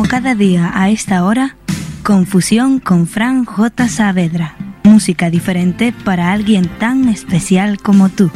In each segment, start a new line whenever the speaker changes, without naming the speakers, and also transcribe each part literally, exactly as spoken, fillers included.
cada día a esta hora, Confusión con Fran J. Saavedra. Música diferente para alguien tan especial como tú.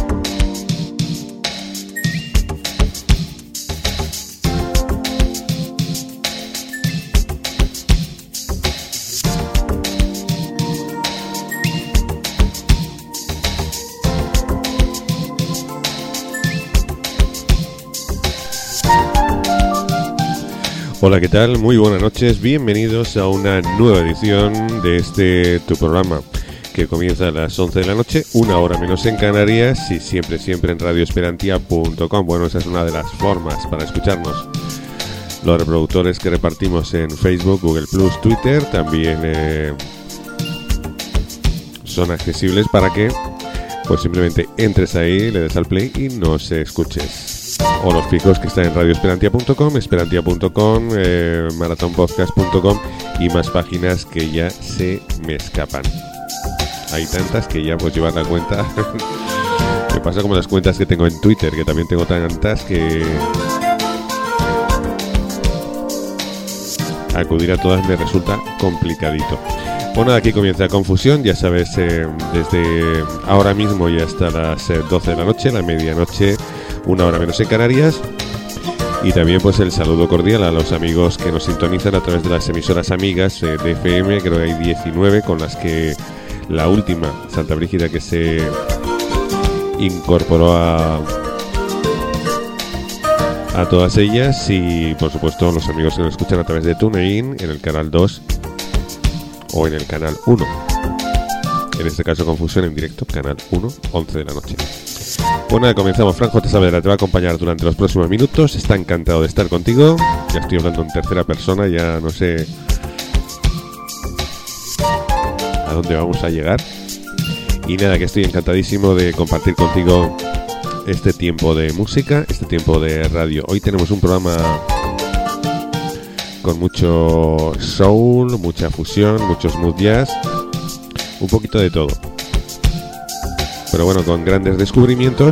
Hola, ¿qué tal? Muy buenas noches, bienvenidos a una nueva edición de este tu programa que comienza a las once de la noche, una hora menos en Canarias y siempre, siempre en radio esperantia punto com. Bueno, esa es una de las formas para escucharnos. Los reproductores que repartimos en Facebook, Google plus, Twitter también eh, son accesibles para que pues simplemente entres ahí, le des al play y nos escuches. O los fijos que están en radio esperantia punto com, esperantia punto com, eh, marathon podcast punto com y más páginas que ya se me escapan. Hay tantas que ya pues llevar la cuenta. Me pasa como las cuentas que tengo en Twitter, que también tengo tantas que acudir a todas me resulta complicadito. Bueno, aquí comienza Confusión, ya sabes, eh, desde ahora mismo y hasta las eh, doce de la noche, la medianoche, una hora menos en Canarias. Y también pues el saludo cordial a los amigos que nos sintonizan a través de las emisoras amigas eh, de F M, creo que hay diecinueve, con las que la última, Santa Brígida, que se incorporó a, a todas ellas. Y por supuesto los amigos que nos escuchan a través de TuneIn, en el canal dos o en el canal uno. En este caso Confusión en directo, canal uno, once de la noche. Bueno, nada, comenzamos. Fran J. Saavedra te va a acompañar durante los próximos minutos. Está encantado de estar contigo. Ya estoy hablando en tercera persona, ya no sé a dónde vamos a llegar. Y nada, que estoy encantadísimo de compartir contigo este tiempo de música, este tiempo de radio. Hoy tenemos un programa con mucho soul, mucha fusión, mucho smooth jazz, un poquito de todo. Pero bueno, con grandes descubrimientos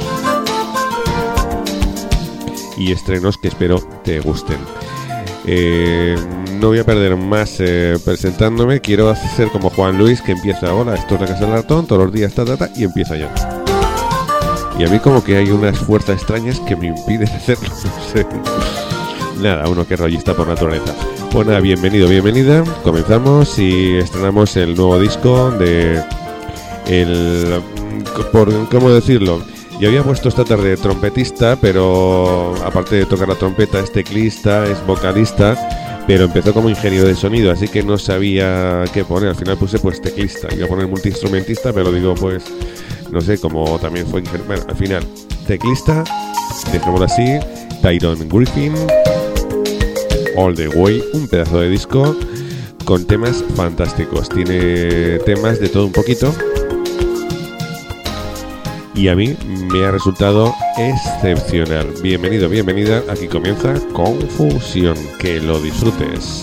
y estrenos que espero te gusten. Eh, no voy a perder más eh, presentándome. Quiero hacer como Juan Luis, que empieza: hola, esto es la Casa del Ratón, todos los días, ta, ta, ta, y empieza ya. Y a mí como que hay unas fuerzas extrañas que me impiden hacerlo, no sé. Nada, uno que es rollista por naturaleza. Pues nada, bienvenido, bienvenida. Comenzamos y estrenamos el nuevo disco de el... por ¿cómo decirlo? Yo había puesto esta tarde trompetista, pero aparte de tocar la trompeta es teclista, es vocalista, pero empezó como ingeniero de sonido, así que no sabía qué poner. Al final puse pues teclista, iba a poner multiinstrumentista, pero digo pues, no sé, como también fue ingeniero. Bueno, al final, teclista, dejémoslo así, Tyrone Griffin, All the Way, un pedazo de disco con temas fantásticos. Tiene temas de todo un poquito. Y a mí me ha resultado excepcional. Bienvenido, bienvenida. Aquí comienza Confusión. Que lo disfrutes.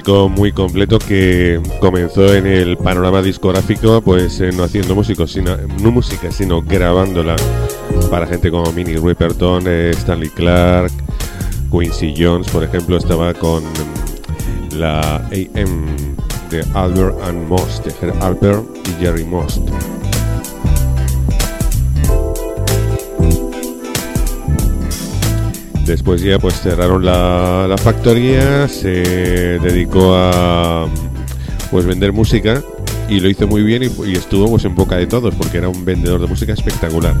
chico muy completo que comenzó en el panorama discográfico, pues eh, no haciendo músicos, sino, no música, sino grabándola para gente como Minnie Riperton, eh, Stanley Clarke, Quincy Jones, por ejemplo, estaba con la A M de Albert and Most, de Herb Alpert y Jerry Most. Después ya pues cerraron la, la factoría, se dedicó a pues vender música y lo hizo muy bien y, y estuvo pues en boca de todos porque era un vendedor de música espectacular.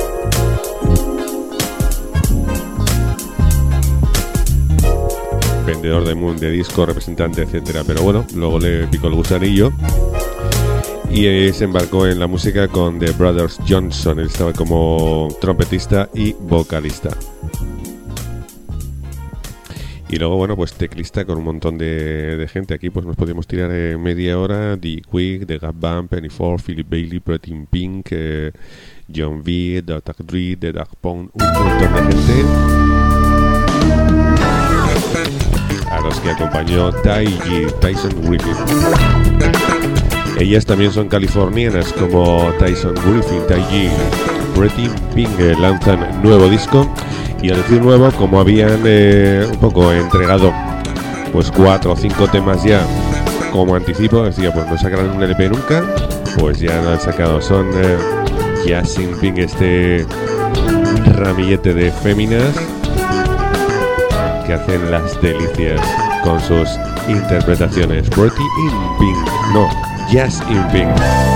Vendedor de, de disco, representante, etcétera. Pero bueno, luego le picó el gusanillo y eh, se embarcó en la música con The Brothers Johnson. Él estaba como trompetista y vocalista. Y luego, bueno, pues teclista con un montón de, de gente. Aquí pues nos podemos tirar eh, media hora. The Quick, The Gap Band, Penny Ford, Philip Bailey, Pretty in Pink, eh, John V, Doctor Dre, The Dark Pound, un montón de gente a los que acompañó Ty- Tyson Griffin. Ellas también son californianas como Tyson Griffin, Ty Pretty in Pink, eh, lanzan nuevo disco. Y al decir nuevo, como habían eh, un poco entregado pues cuatro o cinco temas ya como anticipo, decía pues no sacarán un L P nunca, pues ya lo han sacado. Son eh, Jazz in Pink, este ramillete de féminas que hacen las delicias con sus interpretaciones. Pretty in Pink, no, Jazz in Pink.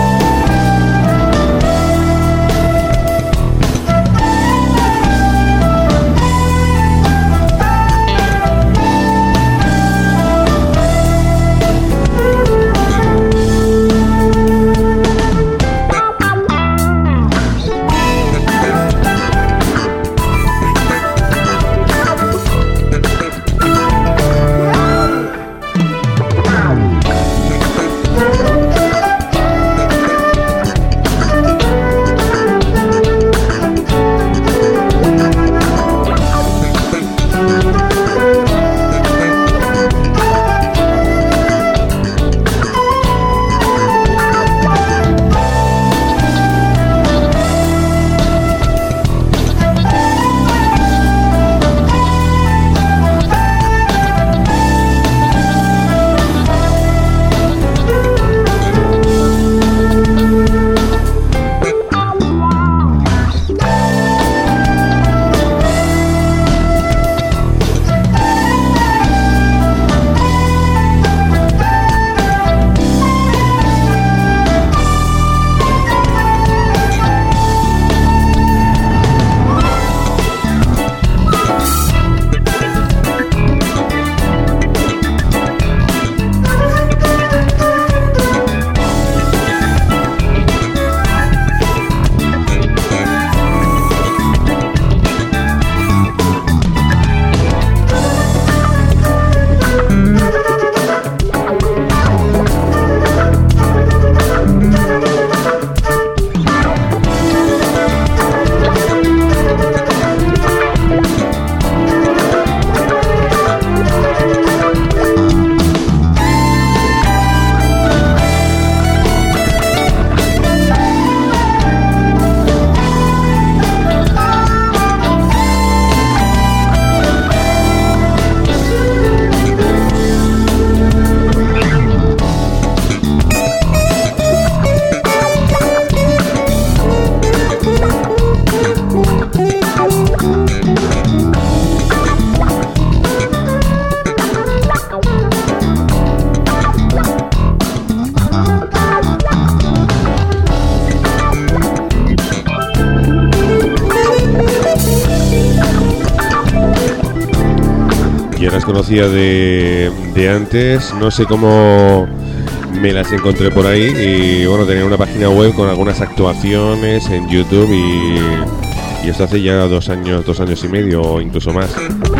Las conocía de, de antes, no sé cómo me las encontré por ahí y bueno, tenía una página web con algunas actuaciones en YouTube y, y esto hace ya dos años, dos años y medio o incluso más.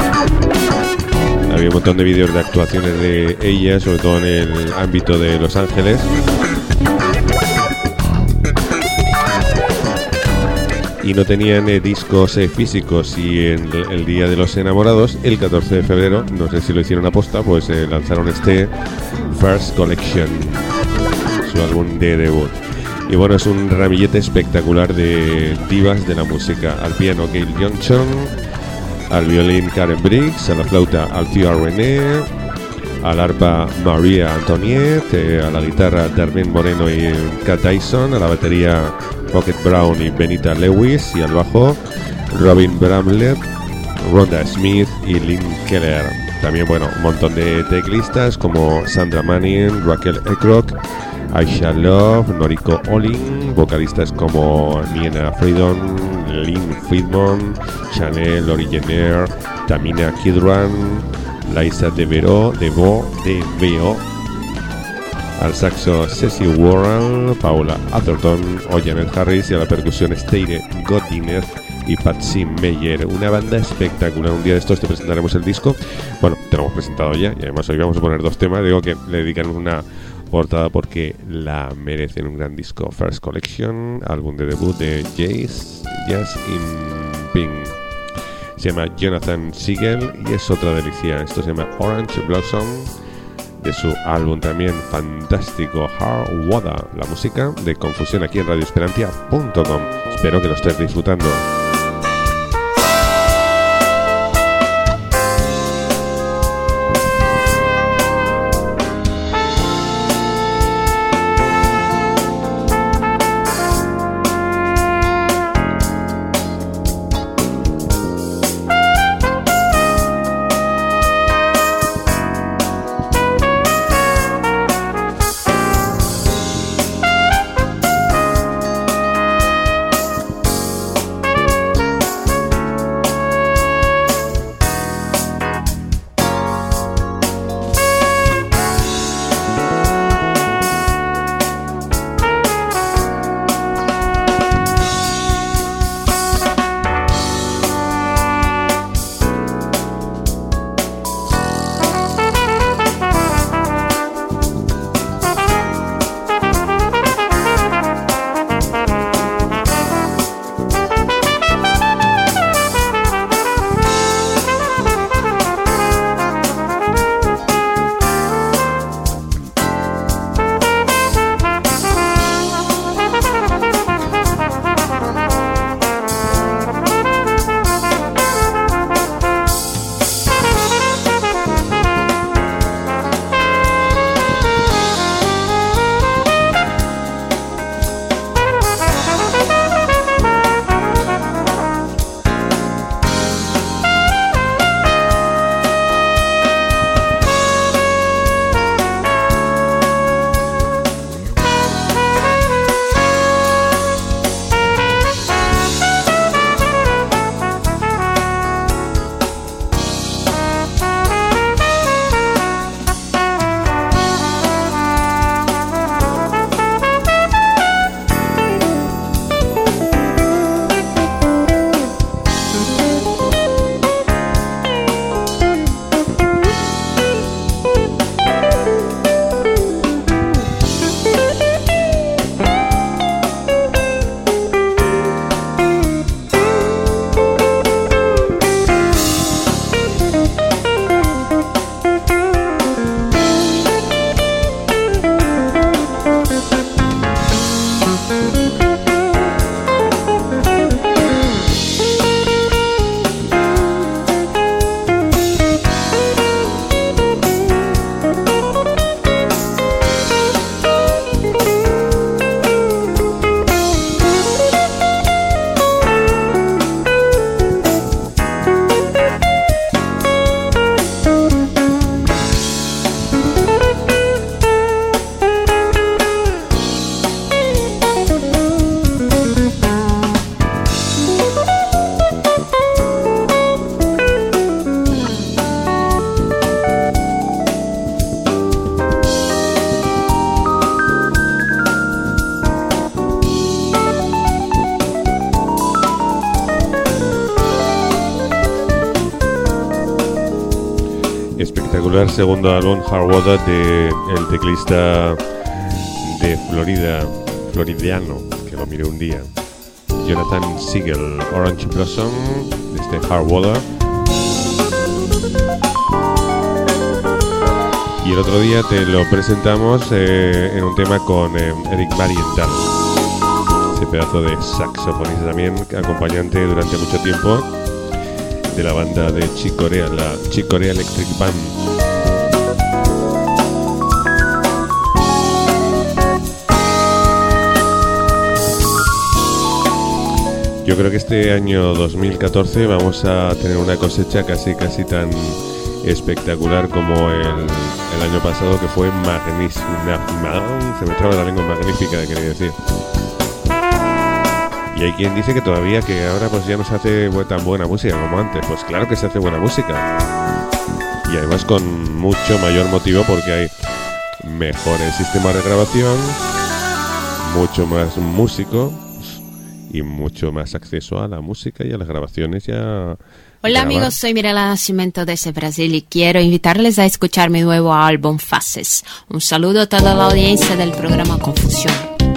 Había un montón de vídeos de actuaciones de ella, sobre todo en el ámbito de Los Ángeles. Y allí no tenían eh, discos eh, físicos y en el, el Día de los Enamorados, el catorce de febrero, no sé si lo hicieron a posta, pues eh, lanzaron este First Collection, su álbum de debut. Y bueno, es un ramillete espectacular de divas de la música. Al piano Gail Johnson, al violín Karen Briggs, a la flauta Althea René, al arpa Maria Antoniette, eh, a la guitarra Darlene Moreno y Kat Dyson, a la batería Pocket Brown y Benita Lewis, y al bajo Robin Bramlett, Rhonda Smith y Lynn Keller. También, bueno, un montón de teclistas como Sandra Manning, Raquel Eckrock, Aisha Love, Noriko Olin, vocalistas como Niena Freedom, Lynn Friedman, Chanel Originaire, Tamina Kidran, Liza DeVero, Devo, DeVeo, al saxo Ceci Warren, Paula Atherton o Janet Harris, y a la percusión Steire Godinez y Patsy Meyer. Una banda espectacular. Un día de estos te presentaremos el disco. Bueno, te lo hemos presentado ya, y además hoy vamos a poner dos temas. Digo que le dedican una portada porque la merecen. Un gran disco, First Collection, álbum de debut de Jazz, Jazz in Pink. Se llama Jonathan Siegel y es otra delicia. Esto se llama Orange Blossom, de su álbum también fantástico Hard Water. La música de Confusión aquí en radio esperantia punto com. Espero que lo estés disfrutando. espectacular segundo álbum Hard Water de el teclista de Florida, floridiano, que lo miré un día, Jonathan Siegel, Orange Blossom, desde Hardwater. Y el otro día te lo presentamos eh, en un tema con eh, Eric Marienthal, ese pedazo de saxofonista también, acompañante durante mucho tiempo de la banda de Chick Corea, la Chick Corea Electric Band. Yo creo que este año dos mil catorce vamos a tener una cosecha casi casi tan espectacular como el, el año pasado, que fue magnífica. Se me traba la lengua, magnífica, quería decir. Y hay quien dice que todavía, que ahora pues ya no se hace tan buena música como antes. Pues claro que se hace buena música. Y además con mucho mayor motivo, porque hay mejores sistemas de grabación, mucho más músicos y mucho más acceso a la música y a las grabaciones ya.
Hola
grabar.
Amigos, soy Mirela Nascimento desde Brasil y quiero invitarles a escuchar mi nuevo álbum Faces. Un saludo a toda la audiencia del programa Confusión.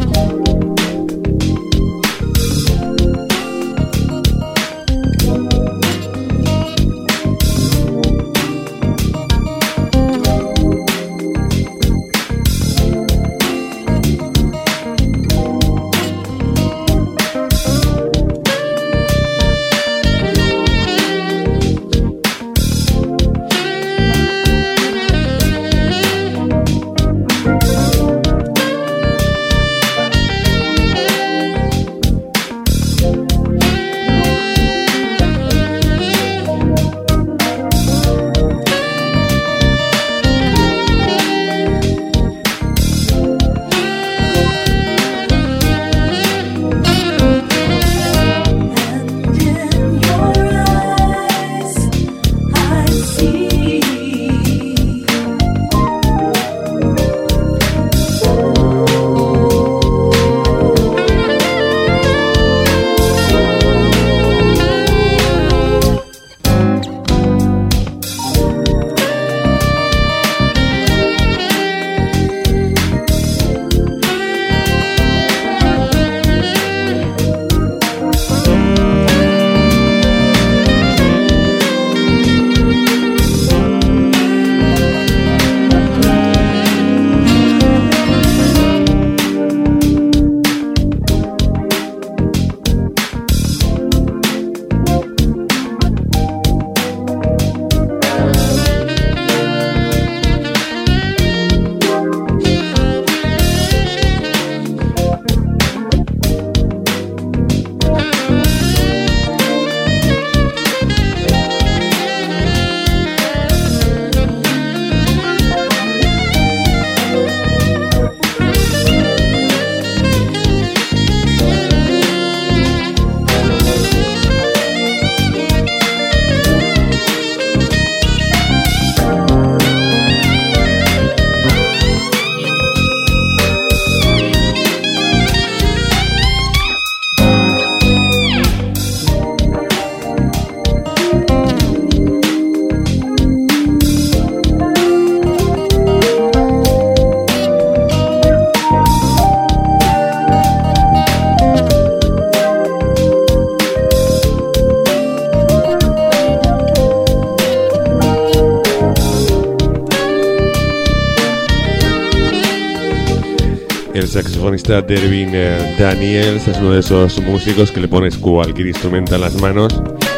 El saxofonista Dervin eh, Daniels es uno de esos músicos que le pones cualquier instrumento en las manos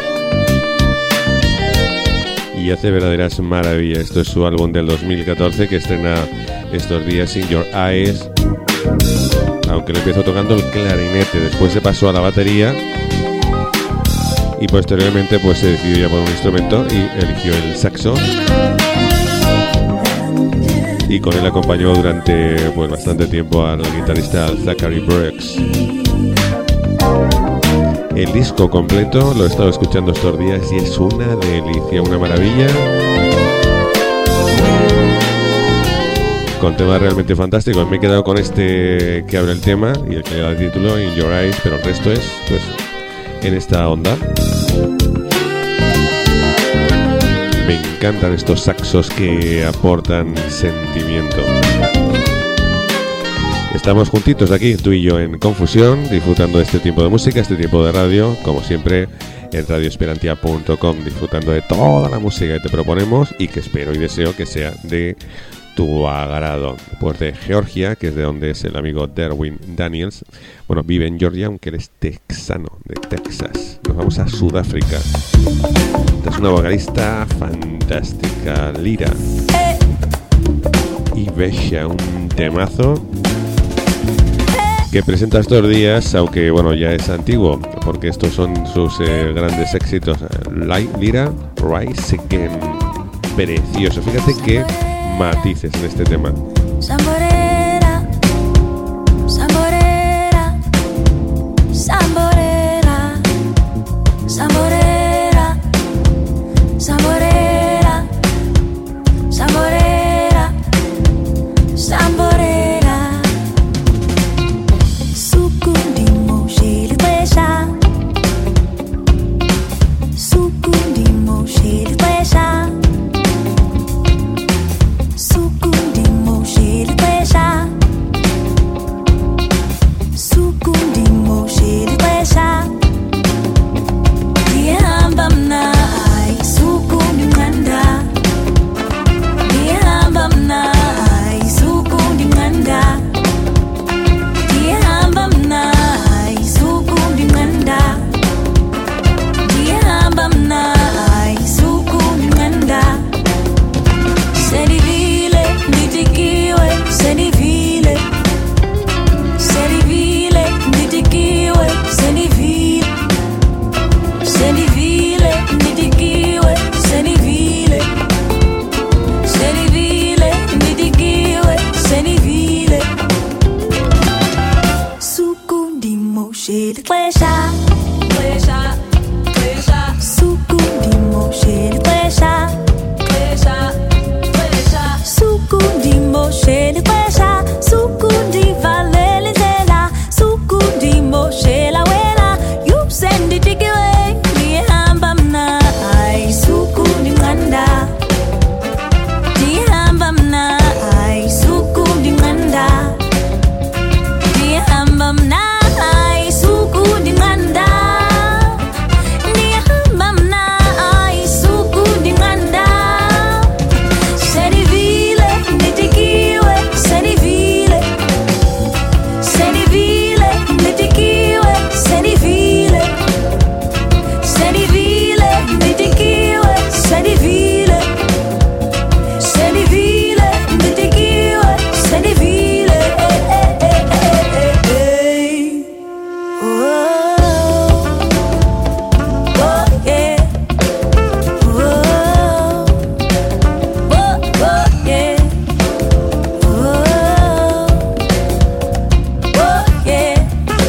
y hace verdaderas maravillas. Esto es su álbum del dos mil catorce que estrena estos días, In Your Eyes, aunque le empezó tocando el clarinete, después se pasó a la batería y posteriormente pues se decidió ya por un instrumento y eligió el saxo. Y con él acompañó durante pues bastante tiempo al guitarrista Zachary Brooks. El disco completo lo he estado escuchando estos días y es una delicia, una maravilla. Con temas realmente fantásticos. Me he quedado con este que abre el tema y el que le da el título, In Your Eyes, pero el resto es pues en esta onda. Me encantan estos saxos que aportan sentimiento. Estamos juntitos aquí, tú y yo, en Confusión, disfrutando de este tiempo de música, este tiempo de radio, como siempre en radio esperantia punto com, disfrutando de toda la música que te proponemos y que espero y deseo que sea de tu agrado. Pues de Georgia, que es de donde es el amigo Derwin Daniels. Bueno, vive en Georgia, aunque él es texano, de Texas. Nos vamos a Sudáfrica. Esta es una vocalista fantástica, Lira y Besha, un temazo que presenta estos días, aunque bueno, ya es antiguo, porque estos son sus eh, grandes éxitos. Lira, Rise Again, precioso. Fíjate qué matices en este tema.
Samborera, samborera, samborera, samborera, samborera, samborera, samborera. Sukundimo shilipesha, sukundimo shilipesha. Sukundimo shilipesha, sukundimo shilipesha. Dihamba mnai sukundimanda, dihamba mnai sukundimanda, dihamba mnai sukundimanda, dihamba mnai sukundimanda. Senivile, nitikiwe, senivile, senivile, nitikiwe, senivile, senivile, nitikiwe, senivile, senivile, nitikiwe, senivile. Sukundimo shilipesha, pesha, pesha. Sukundimo shilipesha, pesha. Sukundimo shilipesha, sukundi valelizela, sukundimo shelawela, yupsendi tikiwe, dihamba mnai sukundi manda, dihamba mnai sukundi manda, dihamba mnai sukundi manda, dihamba mnai sukundi manda. Senivile, nitikiwe, senivile, senivile, nitikiwe, senivile, senivile, nitikiwe, senivile, senivile, nitikiwe, senivile. Oh, oh, yeah. Oh, oh, oh, yeah. Oh, oh, yeah.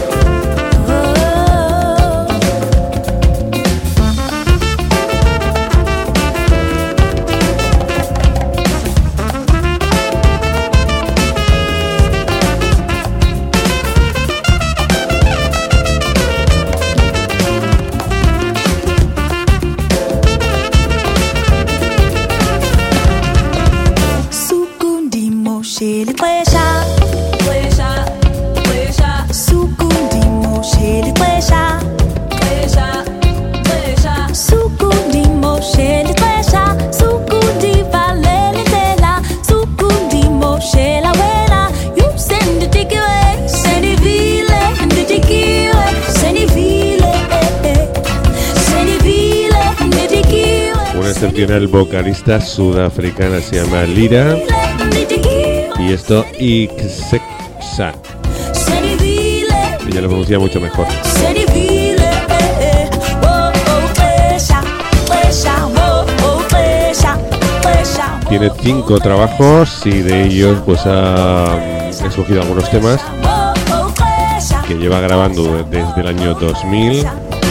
Sukundimo shilipesha, pesha, pesha. Sukundimo shilipesha, pesha, pesha. Sukundimo shilipesha, sukundi valelizela, sukundimo shelawela, yupsendi tikiwe, senivile, nitikiwe, senivile, senivile, nitikiwe.
Una excepcional vocalista sudafricana, se llama Lira, y esto Ixeksa. Ella lo pronuncia mucho mejor. Tiene cinco trabajos y de ellos pues ha escogido algunos temas que lleva grabando desde el año dos mil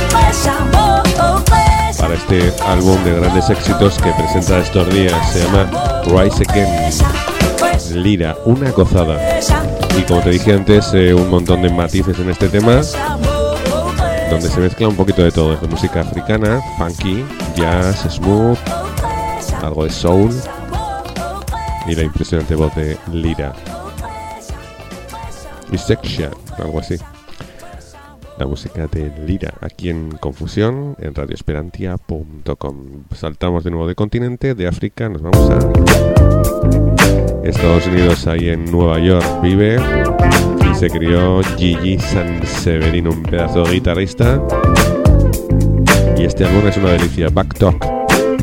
para este álbum de grandes éxitos que presenta estos días. Se llama Rise Again. Lira, una gozada. Y como te dije antes, eh, un montón de matices en este tema, donde se mezcla un poquito de todo, desde música africana, funky, jazz, smooth, algo de soul y la impresionante voz de Lira. Isexia, algo así. La música de Lira, aquí en Confusión, en radioesperantia punto com. Saltamos de nuevo de continente, de África, nos vamos a Estados Unidos, ahí en Nueva York vive y se crió Gigi Sanseverino, un pedazo de guitarrista. Y este álbum es una delicia, Back Talk.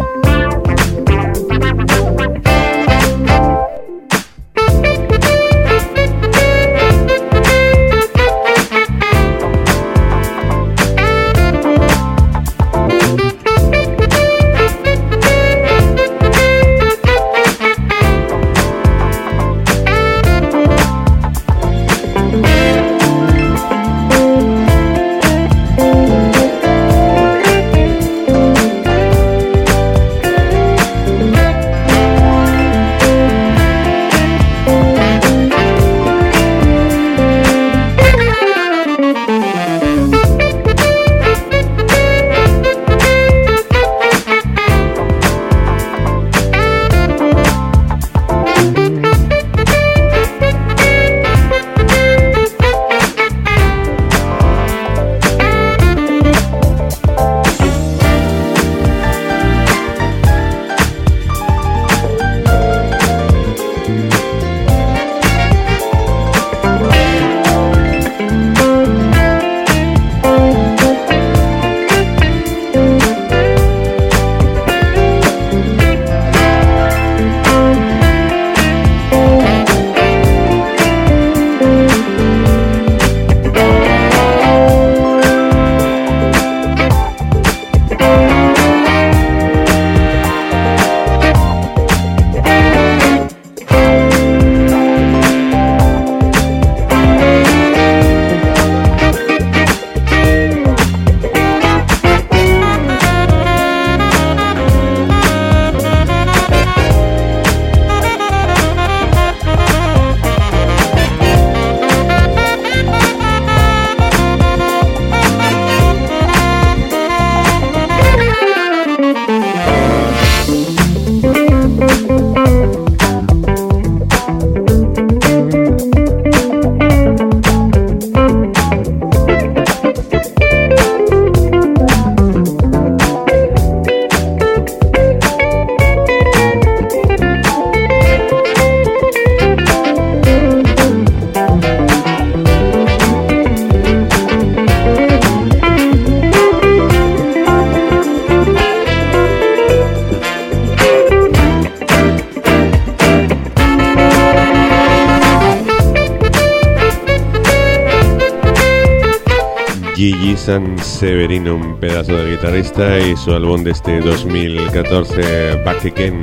Gigi Sanseverino, un pedazo de guitarrista, y su álbum de este dos mil catorce, Back Again.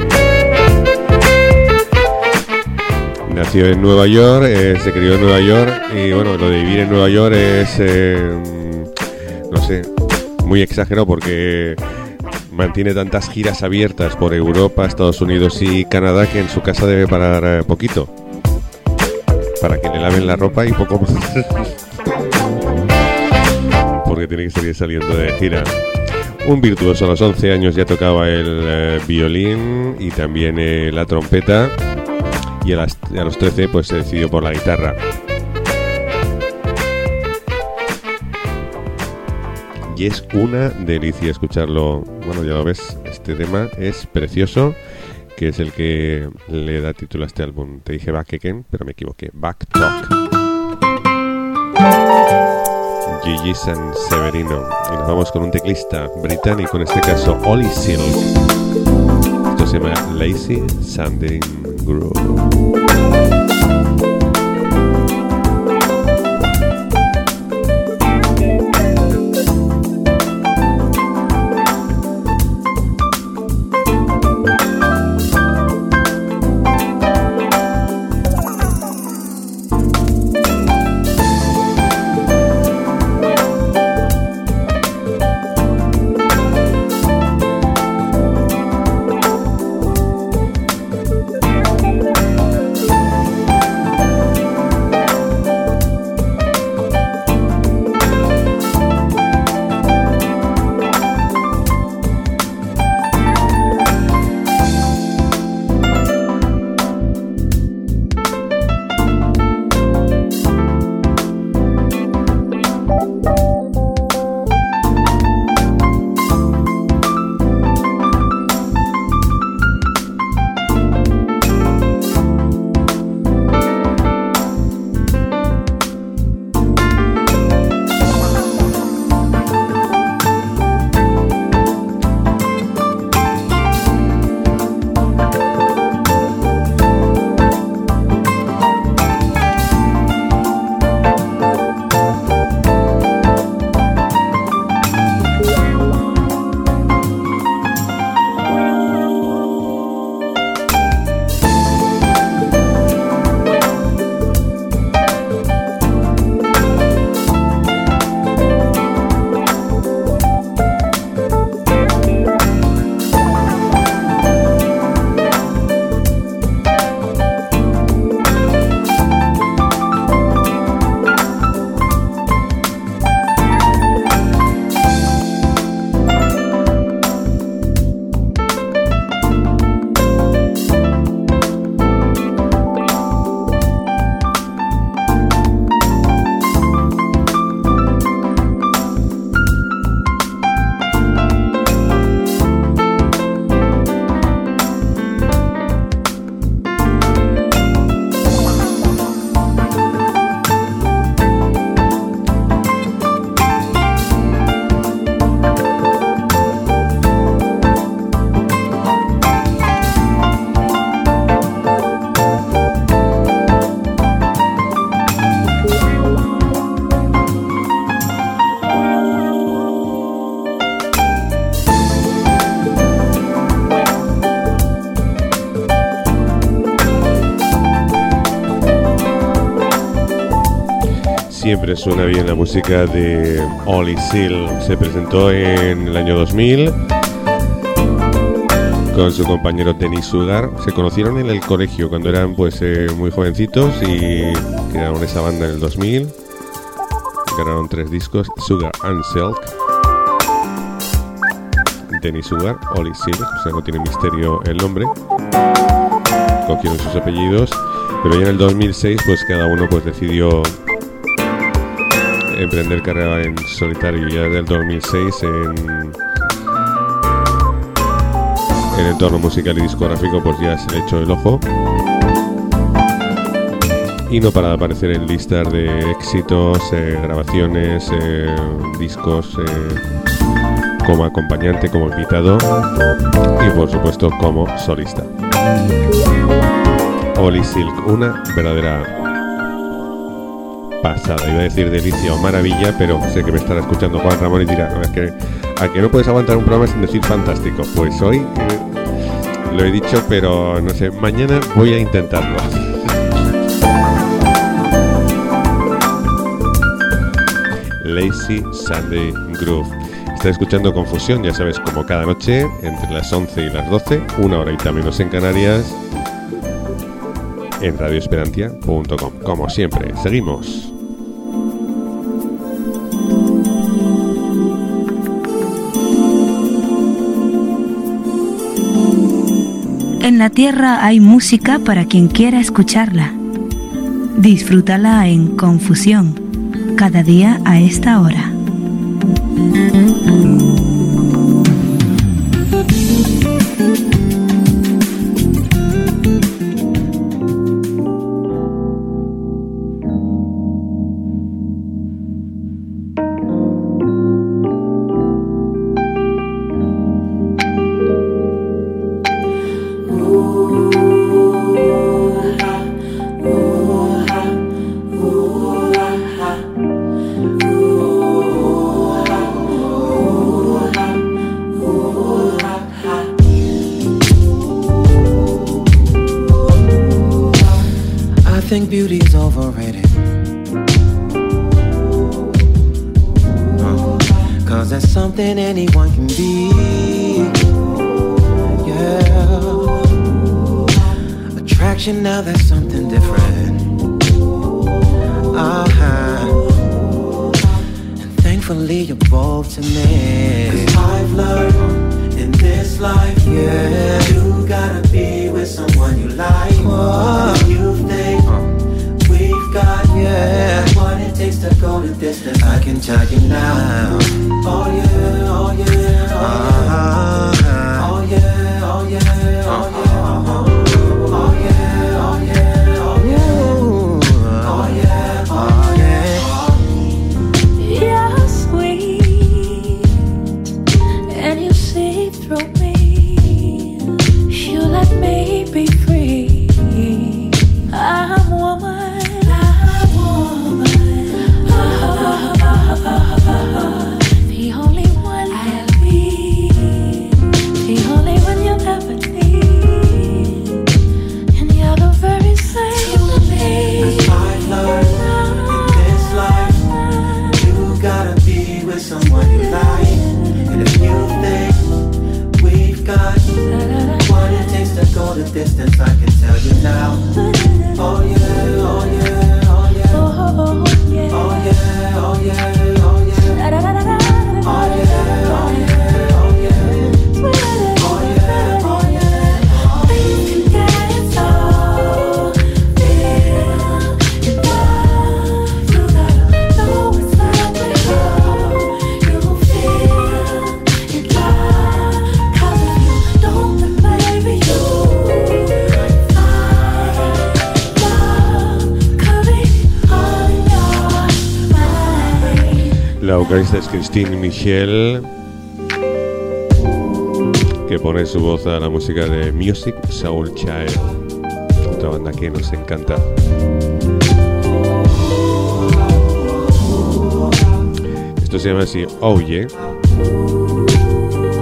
Nació en Nueva York, eh, se crió en Nueva York, y bueno, lo de vivir en Nueva York es, eh, no sé, muy exagerado porque mantiene tantas giras abiertas por Europa, Estados Unidos y Canadá que en su casa debe parar eh, poquito para que le laven la ropa y poco más. Porque tiene que seguir saliendo de gira. Un virtuoso, a los once años ya tocaba el eh, violín y también eh, la trompeta, y a, las, a los trece pues se decidió por la guitarra. Y es una delicia escucharlo. Bueno, ya lo ves, este tema es precioso, que es el que le da título a este álbum. Te dije Back Again, pero me equivoqué. Back Talk. Gigi Sanseverino. Y nos vamos con un teclista británico, en este caso Ollie Silk. Esto se llama Lazy Sunday Groove. Siempre suena bien la música de Ollie Seal. Se presentó en el año dos mil con su compañero Dennis Sugar. Se conocieron en el colegio cuando eran pues eh, muy jovencitos y crearon esa banda en el dos mil. Grabaron tres discos, Sugar and Silk. Dennis Sugar, Ollie Seal, o sea, no tiene misterio el nombre. Cogieron sus apellidos, pero ya en el dos mil seis pues cada uno pues decidió emprender carrera en solitario. Ya desde el dos mil seis en el entorno musical y discográfico pues ya se le echó el ojo y no para de aparecer en listas de éxitos, eh, grabaciones, eh, discos, eh, como acompañante, como invitado y por supuesto como solista. Ollie Silk, una verdadera pasada, iba a decir delicia o maravilla, pero sé que me estará escuchando Juan Ramón y dirá, no, es que a que no puedes aguantar un programa sin decir fantástico. Pues hoy eh, lo he dicho, pero no sé, mañana voy a intentarlo. Lazy Sunday Groove. Estás escuchando Confusión, ya sabes, como cada noche, entre las once y las doce, una horita menos en Canarias, en radio esperantia punto com. Como siempre, seguimos.
En la tierra hay música para quien quiera escucharla. Disfrútala en Confusión, cada día a esta hora.
think beauty's overrated. Uh, Cause that's something anyone can be. Yeah. Attraction, now that's something different. Uh-huh. And thankfully you're both to me. 'Cause I've learned in this life, yeah, you gotta be with someone you like. Oh. You think we've got, yeah, what it takes to go the distance. I can tell you now. Oh yeah, oh yeah, oh yeah, uh-huh. Oh yeah, oh yeah, oh yeah, oh yeah, oh yeah, oh yeah, oh yeah, oh
yeah. You're sweet and you see through me. You let me be free. I'm woman, I'm woman. Oh, oh, oh, oh, oh. The only one I'll be, the only one you'll ever need, and you're the very same to me.
'Cause I've learned in this life, you gotta be with someone you like. And if you think we've got what it takes to go the distance, I can tell you now. Oh yeah, oh yeah, oh yeah,
Oh, oh, yeah.
oh yeah, oh yeah, oh yeah,
Da, da, da, da, da.
oh yeah, oh yeah, oh yeah, oh yeah, oh yeah.
We can get so feel in love. You gotta know it's not the love. You feel in love. 'Cause if you don't, then baby you find love could be all in your mind.
La vocalista es Christine Michel, que pone su voz a la música de Music Soul Child, otra banda que nos encanta. Esto se llama así, Oh Yeah,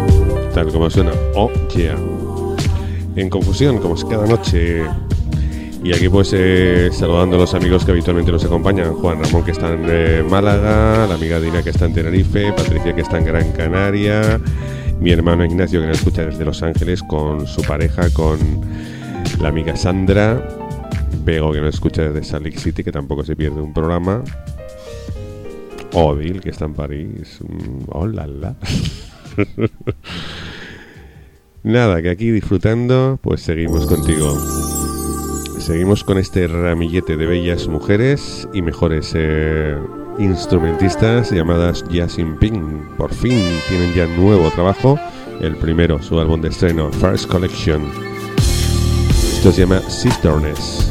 tal como suena, Oh Yeah. En Confusión, como es cada noche, Y aquí pues eh, saludando a los amigos que habitualmente nos acompañan. Juan Ramón, que está en eh, Málaga, la amiga Dina, que está en Tenerife, Patricia, que está en Gran Canaria, mi hermano Ignacio, que nos escucha desde Los Ángeles con su pareja, con la amiga Sandra, Bego, que nos escucha desde Salt Lake City, que tampoco se pierde un programa, Odil, que está en París. Hola, mm, la. Nada, que aquí disfrutando, pues seguimos contigo. Seguimos con este ramillete de bellas mujeres y mejores eh, instrumentistas llamadas Yasin Ping. Por fin tienen ya nuevo trabajo, el primero, su álbum de estreno, First Collection. Esto se llama Sisterness.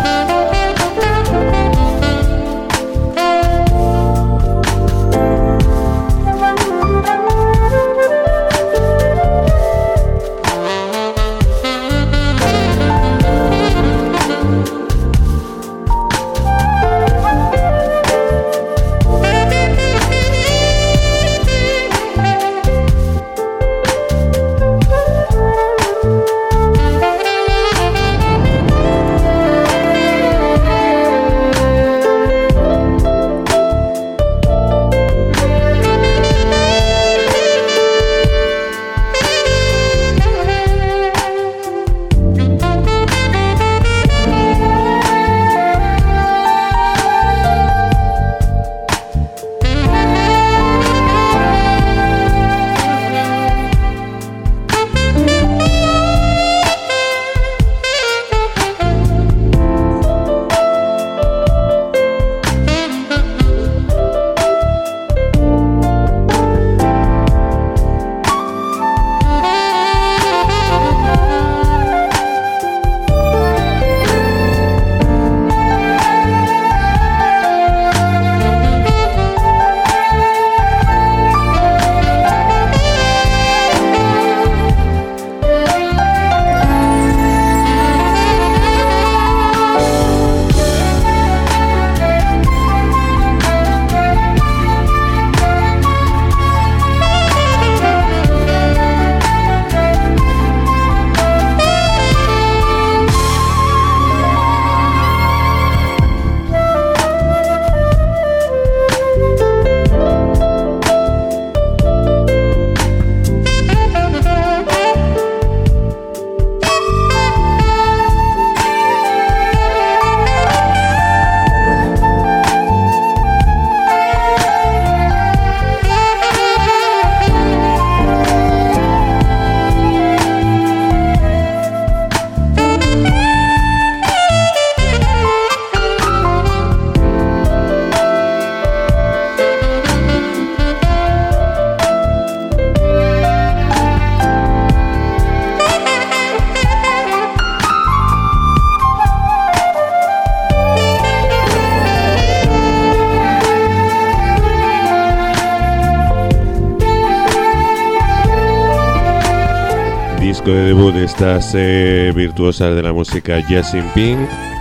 De debut de estas eh, virtuosas de la música Yasin Ping.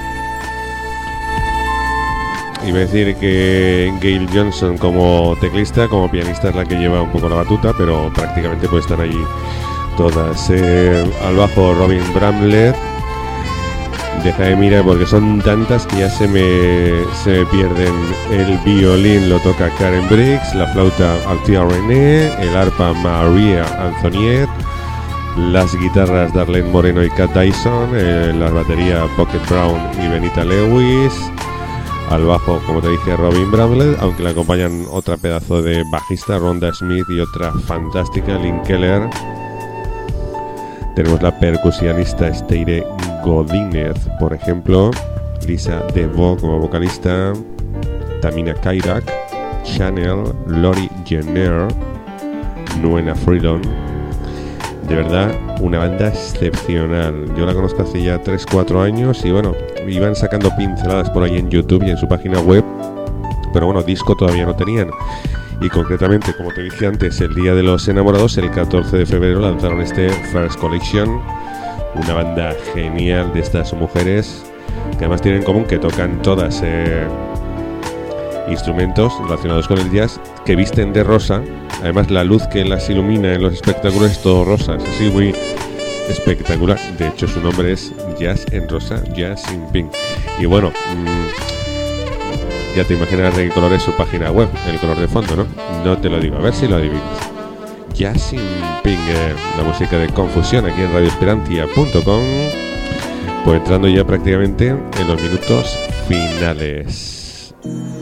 Iba a decir que Gail Johnson como teclista, como pianista es la que lleva un poco la batuta, pero prácticamente pues están allí todas. Eh, al bajo Robin Bramlett. Deja de mirar porque son tantas que ya se me, se me pierden. El violín lo toca Karen Briggs, la flauta Althea René, el arpa Maria Anthoniette, las guitarras Darlene Moreno y Kat Dyson, eh, la batería Pocket Brown y Benita Lewis, al bajo, como te dije, Robin Bramlett, aunque le acompañan otra pedazo de bajista, Rhonda Smith, y otra fantástica, Lynn Keller. Tenemos la percusionista Steyre Godinez, por ejemplo, Lisa DeVoe como vocalista, Tamina Kairak, Chanel, Lori Jenner, Nuena Freedom. De verdad, una banda excepcional. Yo la conozco hace ya tres cuatro años y bueno, iban sacando pinceladas por ahí en YouTube y en su página web, pero bueno, disco todavía no tenían. Y concretamente, como te dije antes, el Día de los Enamorados, el catorce de febrero, lanzaron este First Collection, una banda genial de estas mujeres que además tienen en común que tocan todas eh, instrumentos relacionados con el jazz, que visten de rosa. Además, la luz que las ilumina en los espectáculos es todo rosa, es así muy, espectacular. De hecho, su nombre es Jazz en Rosa, Jazz in Pink. Y bueno, mmm, ya te imaginas de qué color es su página web, el color de fondo, ¿no? No te lo digo, a ver si lo adivinas. Jazz in Pink, eh, la música de Confusión aquí en radio esperantia punto com. Pues entrando ya prácticamente en los minutos finales.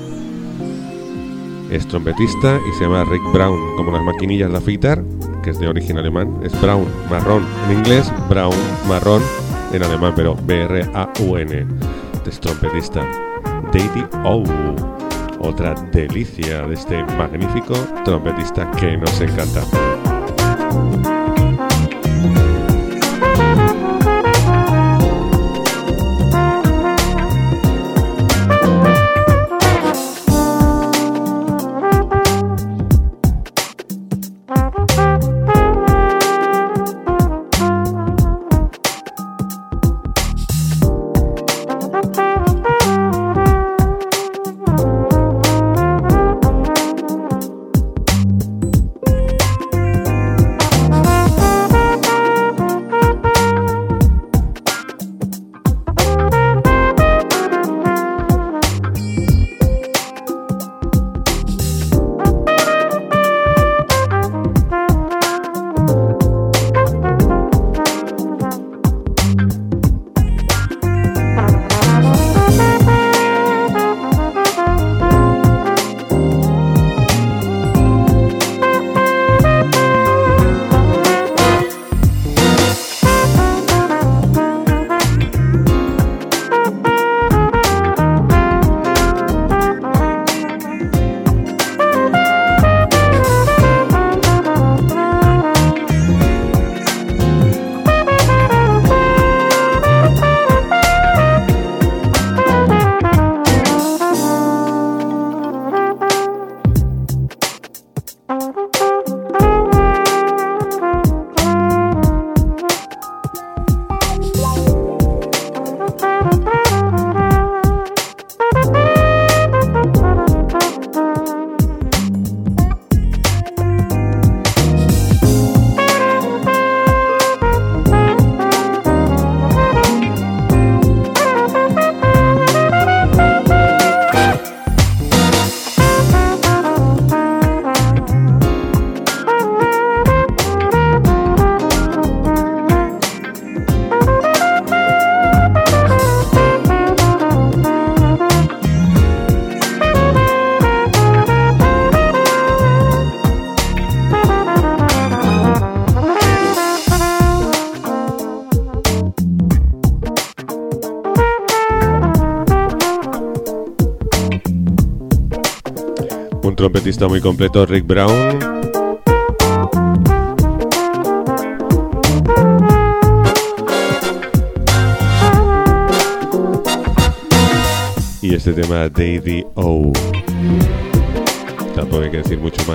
Es trompetista y se llama Rick Brown, como las maquinillas de afeitar, que es de origen alemán. Es Brown, marrón en inglés, Brown, marrón en alemán, pero B R A U N. Es trompetista. Daddy O, otra delicia de este magnífico trompetista que nos encanta. Un trompetista muy completo, Rick Brown. Y este tema, Daddy O. Tampoco hay que decir mucho más.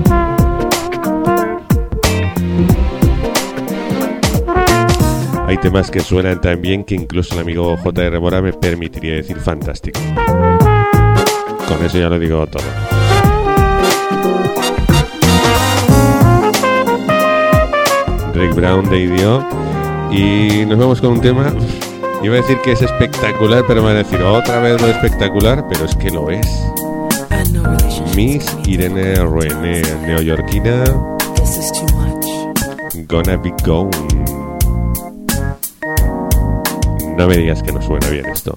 Hay temas que suenan tan bien que incluso el amigo J R Mora me permitiría decir fantástico. Con eso ya lo digo todo. Rick Brown, Daddy O. Y nos vamos con un tema. Iba a decir que es espectacular, pero me van a decir otra vez lo espectacular, pero es que lo es. Miss Irene René, neoyorquina. Gonna Be Gone. No me digas que no suena bien esto.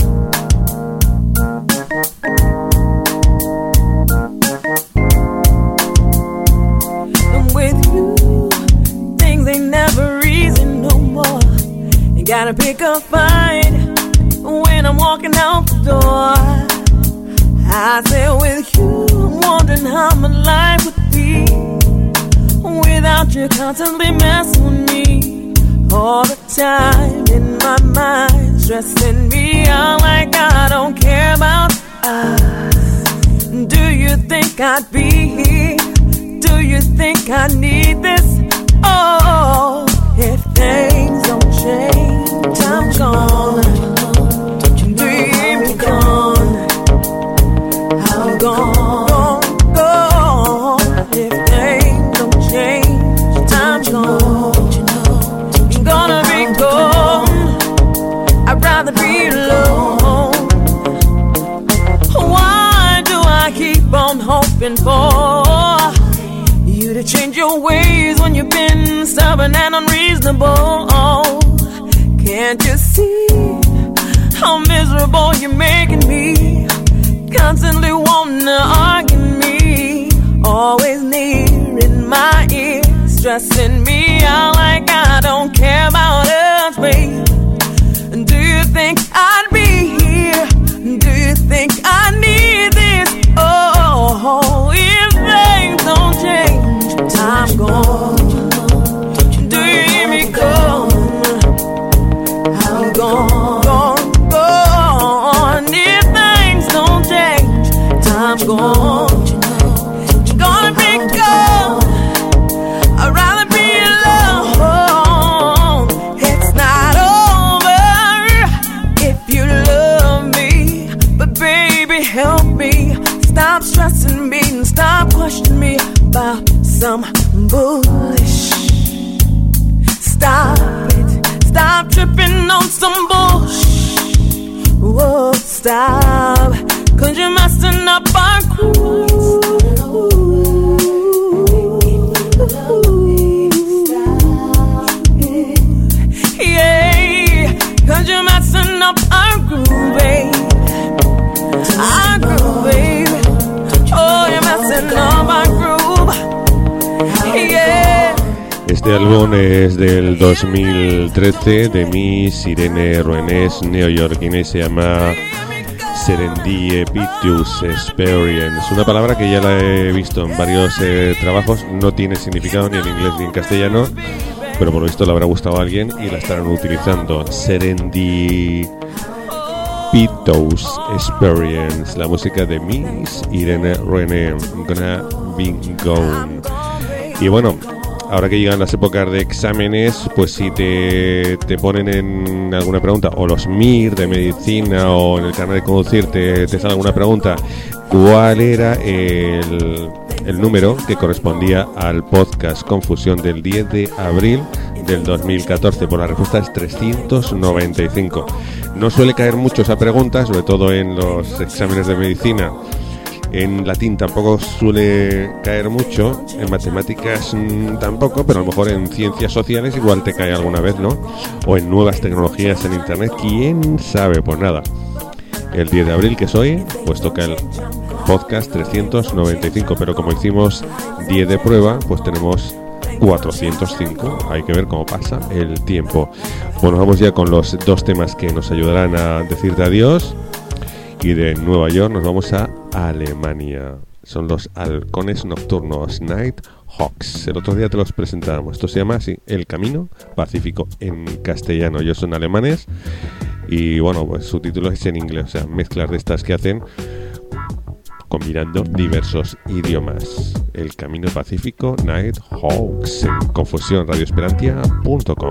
Gotta pick a fight when I'm walking out the door. I said with you, I'm wondering how my life would be without you constantly messing with me all the time in my mind, stressing me out like I don't care about us. Do you think I'd be here? Do you think I need this? Oh, if things don't change, I'm gone. Leave me gone. I'm gone, gone. If things don't change, I'm gone. hoping for you to change your ways when you've been stubborn and unreasonable. Oh, can't you see how miserable you're making me? Constantly wanting to argue me, always near in my ear, stressing me out like I don't care about us, babe. Do you think I'd be here? Do you think I need this? Oh, if things don't change, time gone. Do you hear me call? I'm gone, gone, gone. If things don't change, time gone. Gonna be gone. I'd rather be alone. It's not over if you love me, but baby, help me. Stop stressing me and stop questioning me about some bullish. Stop it. Stop tripping on some bullshit. Whoa, stop. Cause you're messing up our cruise. Yeah, cause you're messing up our groove, babe. Our groove, babe. Oh, you're messing up our groove. Yeah.
Este álbum es del dos mil trece de Miss Irene Ruenés, neoyorquina, y se llama Serendipitous Experience. Una palabra que ya la he visto en varios eh, trabajos, no tiene significado ni en inglés ni en castellano, pero por lo visto le habrá gustado a alguien y la estarán utilizando. Serendipitous Experience, la música de Miss Irene Ruenés, Gonna Be Gone. Y bueno, ahora que llegan las épocas de exámenes, pues si te, te ponen en alguna pregunta, o los M I R de medicina, o en el canal de conducir te, te sale alguna pregunta, ¿cuál era el, el número que correspondía al podcast Confusión del diez de abril del dos mil catorce? Pues la respuesta es trescientos noventa y cinco. No suele caer mucho esa pregunta, sobre todo en los exámenes de medicina. En latín tampoco suele caer mucho, en matemáticas mmm, tampoco, pero a lo mejor en ciencias sociales igual te cae alguna vez, ¿no? O en nuevas tecnologías en internet, quién sabe. Pues nada, el diez de abril, que es hoy, pues toca el podcast trescientos noventa y cinco, pero como hicimos diez de prueba, pues tenemos cuatrocientos cinco. Hay que ver cómo pasa el tiempo. Bueno, vamos ya con los dos temas que nos ayudarán a decirte adiós. Y de Nueva York nos vamos a Alemania. Son los halcones nocturnos, Night Hawks. El otro día te los presentábamos. Esto se llama así, El Camino Pacífico, en castellano. Ellos son alemanes y bueno, pues su título es en inglés. O sea, mezclas de estas que hacen combinando diversos idiomas. El Camino Pacífico, Night Hawks, en confusión radio esperantia punto com.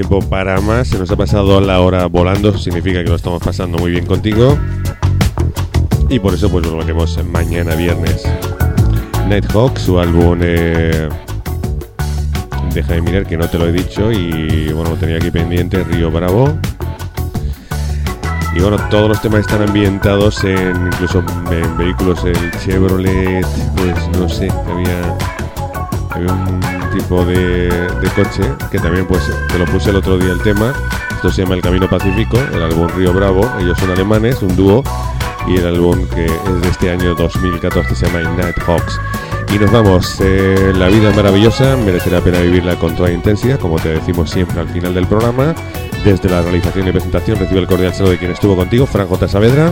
tiempo para más. Se nos ha pasado la hora volando. Eso significa que lo estamos pasando muy bien contigo. Y por eso pues nos veremos mañana viernes. Nighthawk, su álbum eh, Déjame mirar, que no te lo he dicho. Y bueno, lo tenía aquí pendiente, Río Bravo. Y bueno, todos los temas están ambientados en incluso en vehículos. El Chevrolet, pues no sé, había, había un tipo de, de coche que también pues te lo puse el otro día el tema. Esto se llama El Camino Pacífico, el álbum Río Bravo. Ellos son alemanes, un dúo. Y el álbum que es de este año dos mil catorce se llama Nighthawks. Y nos vamos. Eh, la vida es maravillosa, merece la pena vivirla con toda intensidad, como te decimos siempre al final del programa. Desde la realización y presentación recibe el cordial saludo de quien estuvo contigo, Fran J. Saavedra.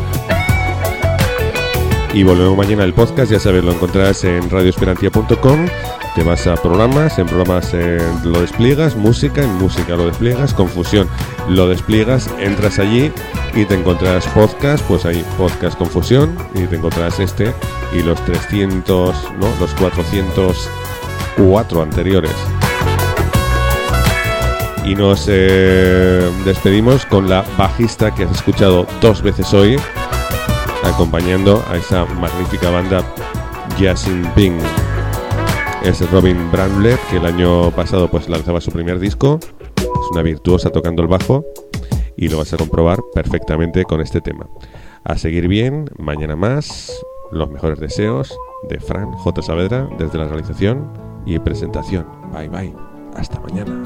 Y volvemos mañana al podcast, ya sabes, lo encontrarás en radio esperantia punto com. Te vas a programas, en programas eh, lo despliegas, música, en música lo despliegas, Confusión lo despliegas, entras allí y te encontrarás podcast, pues ahí podcast Confusión, y te encontrarás este y los trescientos, no, los cuatrocientos cuatro anteriores. Y nos eh, despedimos con la bajista que has escuchado dos veces hoy, acompañando a esa magnífica banda Jasin Ping. Es Robin Brandler, que el año pasado pues lanzaba su primer disco. Es una virtuosa tocando el bajo y lo vas a comprobar perfectamente con este tema. A seguir bien, mañana más. Los mejores deseos de Fran J. Saavedra desde la realización y presentación. Bye bye. Hasta mañana.